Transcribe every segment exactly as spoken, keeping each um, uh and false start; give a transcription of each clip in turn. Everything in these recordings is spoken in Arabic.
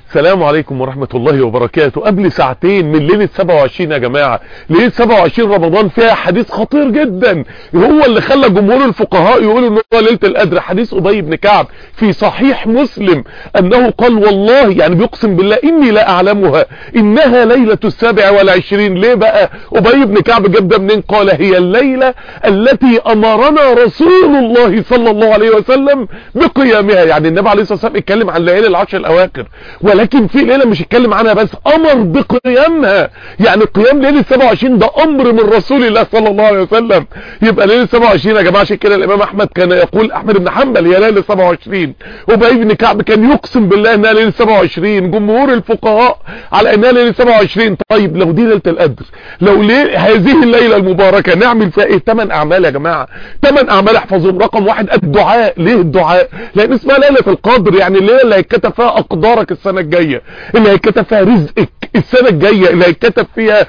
السلام عليكم ورحمة الله وبركاته. قبل ساعتين من ليلة سبعة وعشرين يا جماعة، ليلة سبعة وعشرين رمضان فيها حديث خطير جدا هو اللي خلى جمهور الفقهاء يقولوا انه ليلة القدر. حديث أبي بن كعب في صحيح مسلم انه قال والله، يعني بيقسم بالله، اني لا اعلمها انها ليلة السابع والعشرين. ليه بقى أبي بن كعب جاب ده منين؟ قال هي الليلة التي امرنا رسول الله صلى الله عليه وسلم بقيامها. يعني النبي عليه الصلاة والسلام اتكلم عن ليالي العشر الاواخر، ولكن في ليلة مش اتكلم عنها بس، امر بقيامها. يعني قيام ليلة سبعة وعشرين ده امر من رسول الله صلى الله عليه وسلم. يبقى ليلة سبعة وعشرين يا جماعة، عشان كده الامام احمد كان يقول، احمد بن حنبل، هي ليلة سبعة وعشرين. وابي بن كعب كان يقسم بالله انها ليلة سبعة وعشرين. جمهور الفقهاء على انها ليلة سبعة وعشرين. طيب لو دي ليلة القدر، لو ليه هذه الليلة المباركة نعمل فيها ايه؟ ثمان اعمال يا جماعة، ثمان اعمال احفظهم. رقم واحد الدعاء. ليه الدعاء؟ لان اسمها ليلة القدر، يعني الليلة اللي هيتكتب فيها اقدارك السنة الجاية، اللي هيتكتب فيها رزقك السنة الجاية، اللي هيتكتب فيها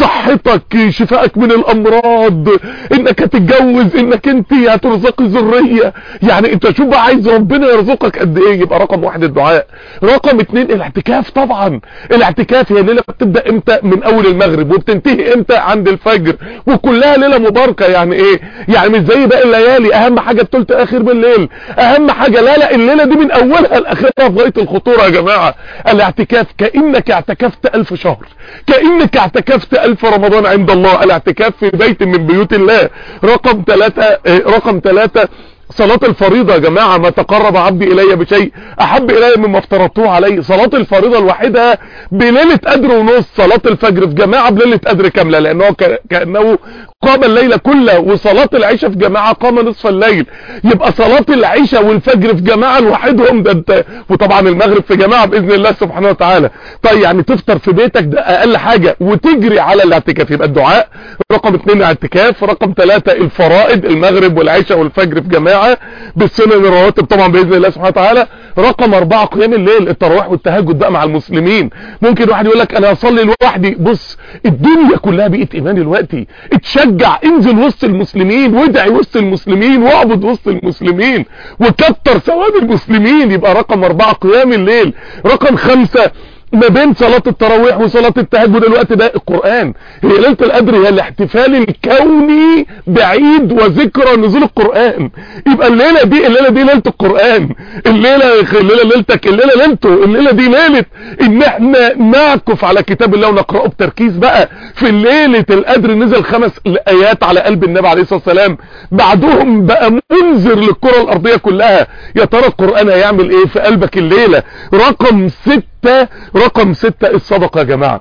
صحتك، شفائك من الامراض، انك هتتجوز، انك انت هترزقي ذرية. يعني انت شوف بقى عايز ربنا يرزقك قد ايه. يبقى رقم واحد الدعاء. رقم اتنين الاعتكاف. طبعا الاعتكاف هي ليلة بتبدأ امتى؟ من اول المغرب وبتنتهي امتى؟ عند الفجر، وكلها ليلة مباركة. يعني ايه؟ يعني مش زي باقي الليالي اهم حاجة الثلث اخر بالليل، اهم حاجة. لا لا، الليلة دي من اولها لاخرها في غاية الخطورة يا جماعة. الاعتكاف كأنك اعتكفت الف شهر، كأنك اعتكفت الف رمضان عند الله. الاعتكاف في بيت من بيوت الله. رقم ثلاثة رقم ثلاثة صلاة الفريضة يا جماعة. ما تقرب عبدي الي بشيء احب الي مما افترضته عليه. صلاة الفريضة الواحدة بليلة قدر ونص. صلاة الفجر في جماعة بليلة قدر كاملة، لانه كأنه قام الليل كله. وصلاة العشاء في جماعة قام نصف الليل. يبقى صلاة العشاء والفجر في جماعة لوحدهم ده انت، وطبعا المغرب في جماعة بإذن الله سبحانه وتعالى. طيب يعني تفطر في بيتك ده اقل حاجة، وتجري على الاعتكاف. يبقى الدعاء رقم اتنين الاعتكاف. رقم ثلاثة الفرائض، المغرب والعشاء والفجر في جماعة بالسنن الرواتب طبعا بإذن الله سبحانه وتعالى. رقم اربعة قيام الليل، التراويح والتهجد بقى مع المسلمين. ممكن واحد يقول لك انا هصلي لوحدي. بص الدنيا كلها بقت ايمان دلوقتي. اتشجع، انزل وسط المسلمين، وادعي وسط المسلمين، واعبد وسط المسلمين، وكتر ثواب المسلمين. يبقى رقم اربعة قيام الليل. رقم خمسة ما بين صلاة التراويح وصلاة التهجد الوقت ده القرآن. هي ليلة القدر هي الاحتفال الكوني بعيد وذكرى نزول القرآن. يبقى الليلة دي الليلة دي ليلة القرآن. الليلة الليلة ليلتك، الليلة ليلته، الليلة دي ليلة ان احنا نعكف على كتاب الله ونقرأه بتركيز. بقى في ليلة القدر نزل خمس ايات على قلب النبي عليه الصلاة والسلام، بعدهم بقى منذر للكرة الارضية كلها. يا ترى القرآن هيعمل ايه في قلبك الليلة؟ رقم ستة رقم ستة الصدقة يا جماعة،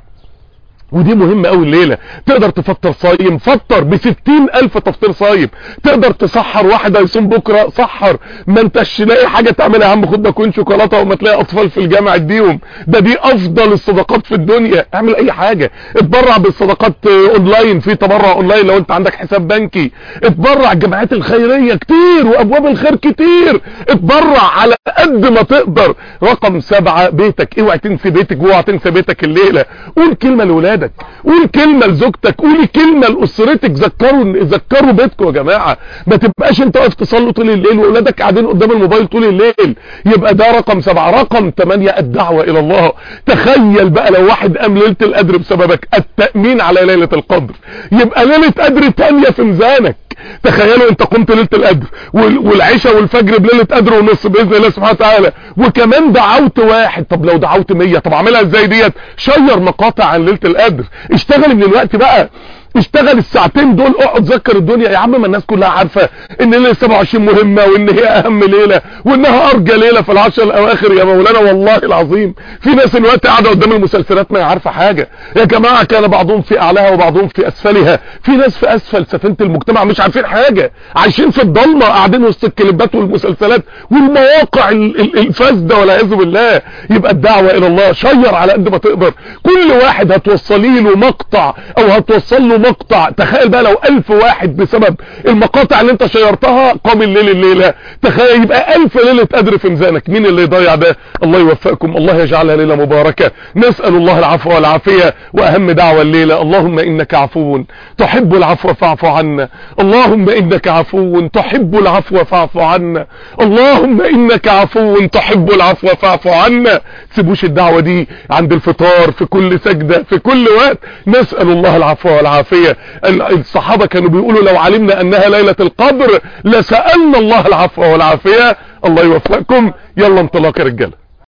ودي مهمة قوي الليلة. تقدر تفطر صايم، فطر بستين الف تفطير صايم. تقدر تصحر واحد هيصوم بكرة، صحر. ما انتش لاقي حاجة تعملها يا عم، خد باكون شوكولاتة، وما تلاقي اطفال في الجامع اديهم. ده دي افضل الصدقات في الدنيا. اعمل اي حاجة، اتبرع بالصدقات اونلاين، في تبرع اونلاين لو انت عندك حساب بنكي. اتبرع الجمعيات الخيرية كتير وابواب الخير كتير. اتبرع على قد ما تقدر. رقم سبعة بيتك. اوعى تنسي بيتك، اوعى تنسى بيتك الليلة. قول كلمة لولادك، قول كلمة لزوجتك، قولي كلمة لأسرتك. ذكروا ذكروا بيتكم يا جماعة. ما تبقاش انت واقف تصلي طول الليل واولادك قاعدين قدام الموبايل طول الليل. يبقى ده رقم سبعة. رقم ثمانية الدعوة الى الله. تخيل بقى لو واحد قام ليلة القدر بسببك، التأمين على ليلة القدر. يبقى ليلة قدر تانية في ميزانك. تخيلوا انت قمت ليلة القدر والعشاء والفجر بليلة قدر ونص بإذن الله سبحانه وتعالى، وكمان دعوت واحد. طب لو دعوت مية، طب اعملها ازاي ديت؟ شير مقاطع عن ليلة القدر. اشتغل من الوقت بقى، اشتغل الساعتين دول، اقعد ذكر الدنيا يا عم. ما الناس كلها عارفة ان ليلة سبعة وعشرين مهمة، وان هي اهم ليلة، وانها ارجى ليلة في العشر الاواخر يا مولانا. والله العظيم في ناس الوقت قاعدة قدام المسلسلات ما عارفة حاجة يا جماعة. كان بعضهم في اعلاها وبعضهم في اسفلها. في ناس في اسفل سفينة المجتمع مش عارفين حاجة، عايشين في الضلمة، قاعدين وسط الكليبات والمسلسلات والمواقع الفاسدة والعياذ بالله. يبقى الدعوة الى الله، شير على قد ما تقدر. كل واحد هتوصلي له مقطع او هتوصل له مقطع، تخيل بقى لو ألف واحد بسبب المقاطع اللي انت شيرتها قام الليل الليلة، تخيل يبقى ألف ليلة قدر في ميزانك. مين اللي يضيع ده؟ الله يوفقكم، الله يجعلها ليلة مباركة. نسأل الله العفو والعافية. واهم دعوة الليلة: اللهم انك عفو تحب العفو فاعف عنا، اللهم انك عفو تحب العفو فاعف عنا، اللهم انك عفو تحب العفو فاعف عنا. تسيبوش الدعوة دي عند الفطار، في كل سجدة، في كل وقت. نسأل الله العفو والعافية. الصحابة كانوا بيقولوا لو علمنا انها ليلة القدر لسألنا الله العفو والعافية. الله يوفقكم. يلا انطلاق يا رجالة.